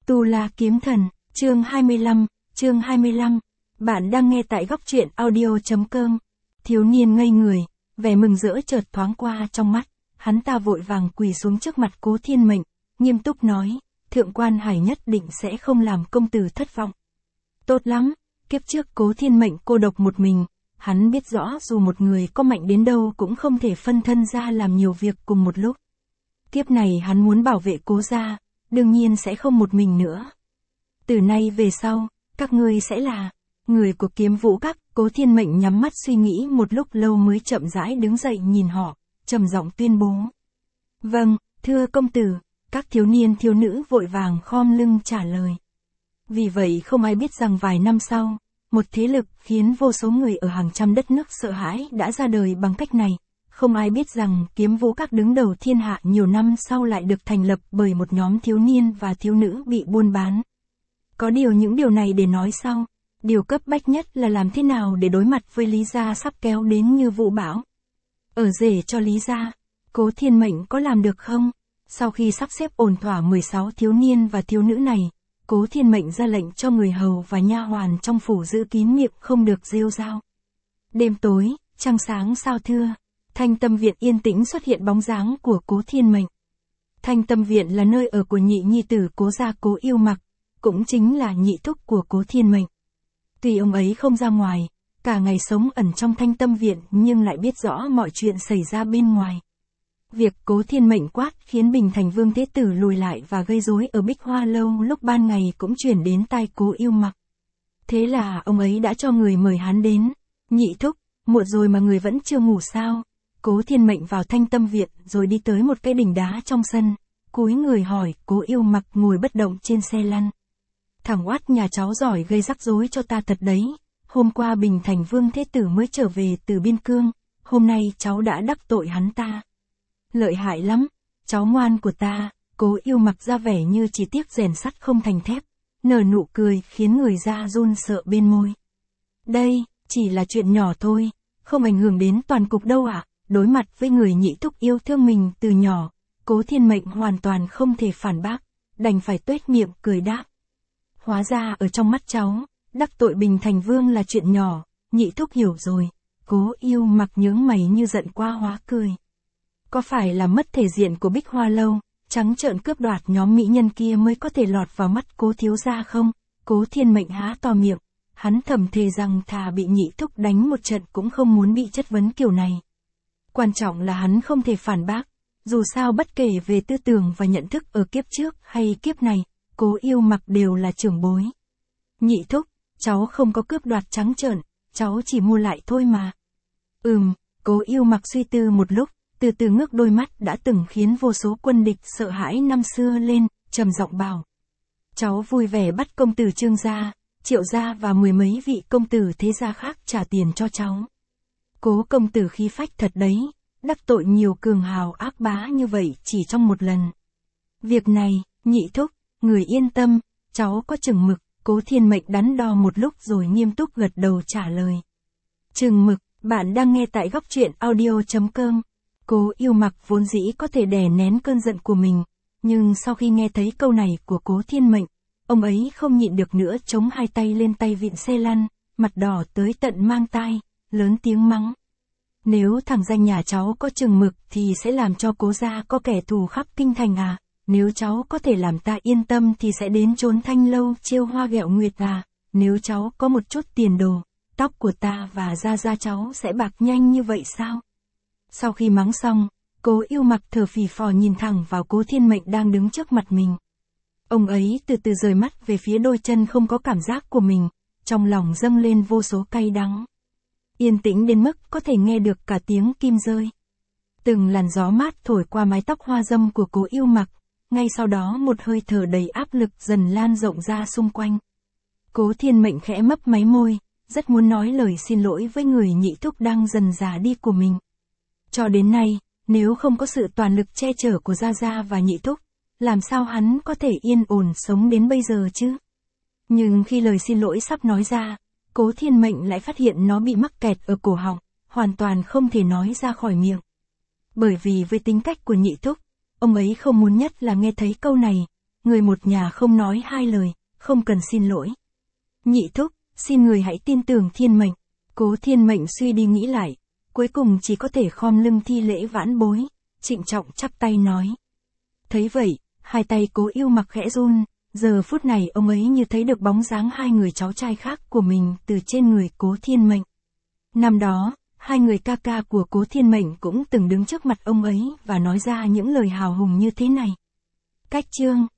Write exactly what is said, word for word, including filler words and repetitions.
Tu La Kiếm Thần, chương hai mươi lăm, chương hai mươi lăm. Bạn đang nghe tại góc truyện audio.com. Thiếu niên ngây người, vẻ mừng rỡ chợt thoáng qua trong mắt, hắn ta vội vàng quỳ xuống trước mặt Cố Thiên Mệnh, nghiêm túc nói, thượng quan Hải nhất định sẽ không làm công tử thất vọng. Tốt lắm, kiếp trước Cố Thiên Mệnh cô độc một mình, hắn biết rõ dù một người có mạnh đến đâu cũng không thể phân thân ra làm nhiều việc cùng một lúc. Kiếp này hắn muốn bảo vệ Cố gia, đương nhiên sẽ không một mình nữa. Từ nay về sau, các ngươi sẽ là người của Kiếm Vũ Các. Cố Thiên Mệnh nhắm mắt suy nghĩ một lúc lâu mới chậm rãi đứng dậy nhìn họ, trầm giọng tuyên bố. Vâng, thưa công tử. Các thiếu niên thiếu nữ vội vàng khom lưng trả lời. Vì vậy không ai biết rằng vài năm sau, một thế lực khiến vô số người ở hàng trăm đất nước sợ hãi đã ra đời bằng cách này. Không ai biết rằng Kiếm Vũ Các đứng đầu thiên hạ nhiều năm sau lại được thành lập bởi một nhóm thiếu niên và thiếu nữ bị buôn bán. Có điều những điều này để nói sau. Điều cấp bách nhất là làm thế nào để đối mặt với Lý gia sắp kéo đến như vũ bão. Ở rể cho Lý gia, Cố Thiên Mệnh có làm được không? Sau khi sắp xếp ổn thỏa mười sáu thiếu niên và thiếu nữ này, Cố Thiên Mệnh ra lệnh cho người hầu và nha hoàn trong phủ giữ kín miệng không được rêu rao. Đêm tối, trăng sáng sao thưa, Thanh Tâm Viện yên tĩnh xuất hiện bóng dáng của Cố Thiên Mệnh. Thanh Tâm Viện là nơi ở của nhị nhi tử Cố gia Cố Yêu Mặc, cũng chính là nhị thúc của Cố Thiên Mệnh. Tuy ông ấy không ra ngoài, cả ngày sống ẩn trong Thanh Tâm Viện nhưng lại biết rõ mọi chuyện xảy ra bên ngoài. Việc Cố Thiên Mệnh quát khiến Bình Thành Vương Thế Tử lùi lại và gây rối ở Bích Hoa Lâu lúc ban ngày cũng chuyển đến tai Cố Yêu Mặc. Thế là ông ấy đã cho người mời hắn đến. Nhị thúc, muộn rồi mà người vẫn chưa ngủ sao? Cố Thiên Mệnh vào Thanh Tâm Viện rồi đi tới một cái đỉnh đá trong sân, cúi người hỏi Cố Yêu Mặc ngồi bất động trên xe lăn. Thằng oát nhà cháu giỏi gây rắc rối cho ta thật đấy. Hôm qua Bình Thành Vương Thế Tử mới trở về từ Biên Cương, hôm nay cháu đã đắc tội hắn ta. Lợi hại lắm, cháu ngoan của ta. Cố Yêu Mặc ra vẻ như chỉ tiếc rèn sắt không thành thép, nở nụ cười khiến người da run sợ bên môi. Đây, chỉ là chuyện nhỏ thôi, không ảnh hưởng đến toàn cục đâu ạ. Đối mặt với người nhị thúc yêu thương mình từ nhỏ, Cố Thiên Mệnh hoàn toàn không thể phản bác, đành phải tuét miệng cười đáp. Hóa ra ở trong mắt cháu, đắc tội Bình Thành Vương là chuyện nhỏ, nhị thúc hiểu rồi. Cố Yêu Mặc nhướng mày như giận qua hóa cười. Có phải là mất thể diện của Bích Hoa Lâu, trắng trợn cướp đoạt nhóm mỹ nhân kia mới có thể lọt vào mắt Cố thiếu gia không? Cố Thiên Mệnh há to miệng, hắn thầm thề rằng thà bị nhị thúc đánh một trận cũng không muốn bị chất vấn kiểu này. Quan trọng là hắn không thể phản bác, dù sao bất kể về tư tưởng và nhận thức ở kiếp trước hay kiếp này, Cố Yêu Mặc đều là trưởng bối. Nhị thúc, cháu không có cướp đoạt trắng trợn, cháu chỉ mua lại thôi mà. Ừm, Cố Yêu Mặc suy tư một lúc, từ từ ngước đôi mắt đã từng khiến vô số quân địch sợ hãi năm xưa lên, trầm giọng bảo. Cháu vui vẻ bắt công tử Trương gia, Triệu gia và mười mấy vị công tử thế gia khác trả tiền cho cháu. Cố công tử khí phách thật đấy, đắc tội nhiều cường hào ác bá như vậy chỉ trong một lần. Việc này, nhị thúc, người yên tâm, cháu có chừng mực. Cố Thiên Mệnh đắn đo một lúc rồi nghiêm túc gật đầu trả lời. Chừng mực, bạn đang nghe tại góc truyện audio.com. Cố Yêu Mặc vốn dĩ có thể đè nén cơn giận của mình, nhưng sau khi nghe thấy câu này của Cố Thiên Mệnh, ông ấy không nhịn được nữa chống hai tay lên tay vịn xe lăn, mặt đỏ tới tận mang tai, lớn tiếng mắng. Nếu thằng danh nhà cháu có chừng mực thì sẽ làm cho Cố gia có kẻ thù khắp kinh thành à? Nếu cháu có thể làm ta yên tâm thì sẽ đến trốn Thanh Lâu trêu hoa ghẹo nguyệt à? Nếu cháu có một chút tiền đồ, tóc của ta và da da cháu sẽ bạc nhanh như vậy sao? Sau khi mắng xong, Cố Yêu Mặc thở phì phò nhìn thẳng vào Cố Thiên Mệnh đang đứng trước mặt mình. Ông ấy từ từ rời mắt về phía đôi chân không có cảm giác của mình, trong lòng dâng lên vô số cay đắng. Yên tĩnh đến mức có thể nghe được cả tiếng kim rơi. Từng làn gió mát thổi qua mái tóc hoa dâm của Cố Yêu Mặc, ngay sau đó một hơi thở đầy áp lực dần lan rộng ra xung quanh. Cố Thiên Mệnh khẽ mấp máy môi, rất muốn nói lời xin lỗi với người nhị thúc đang dần già đi của mình. Cho đến nay, nếu không có sự toàn lực che chở của Gia Gia và nhị thúc, làm sao hắn có thể yên ổn sống đến bây giờ chứ? Nhưng khi lời xin lỗi sắp nói ra, Cố Thiên Mệnh lại phát hiện nó bị mắc kẹt ở cổ họng, hoàn toàn không thể nói ra khỏi miệng. Bởi vì với tính cách của nhị thúc, ông ấy không muốn nhất là nghe thấy câu này, Người một nhà không nói hai lời, không cần xin lỗi. Nhị thúc, xin người hãy tin tưởng Thiên Mệnh. Cố Thiên Mệnh suy đi nghĩ lại, cuối cùng chỉ có thể khom lưng thi lễ vãn bối, trịnh trọng chắp tay nói. Thấy vậy, hai tay Cố Yêu Mặc khẽ run, giờ phút này ông ấy như thấy được bóng dáng hai người cháu trai khác của mình từ trên người Cố Thiên Mệnh. Năm đó, hai người ca ca của Cố Thiên Mệnh cũng từng đứng trước mặt ông ấy và nói ra những lời hào hùng như thế này. Cách chương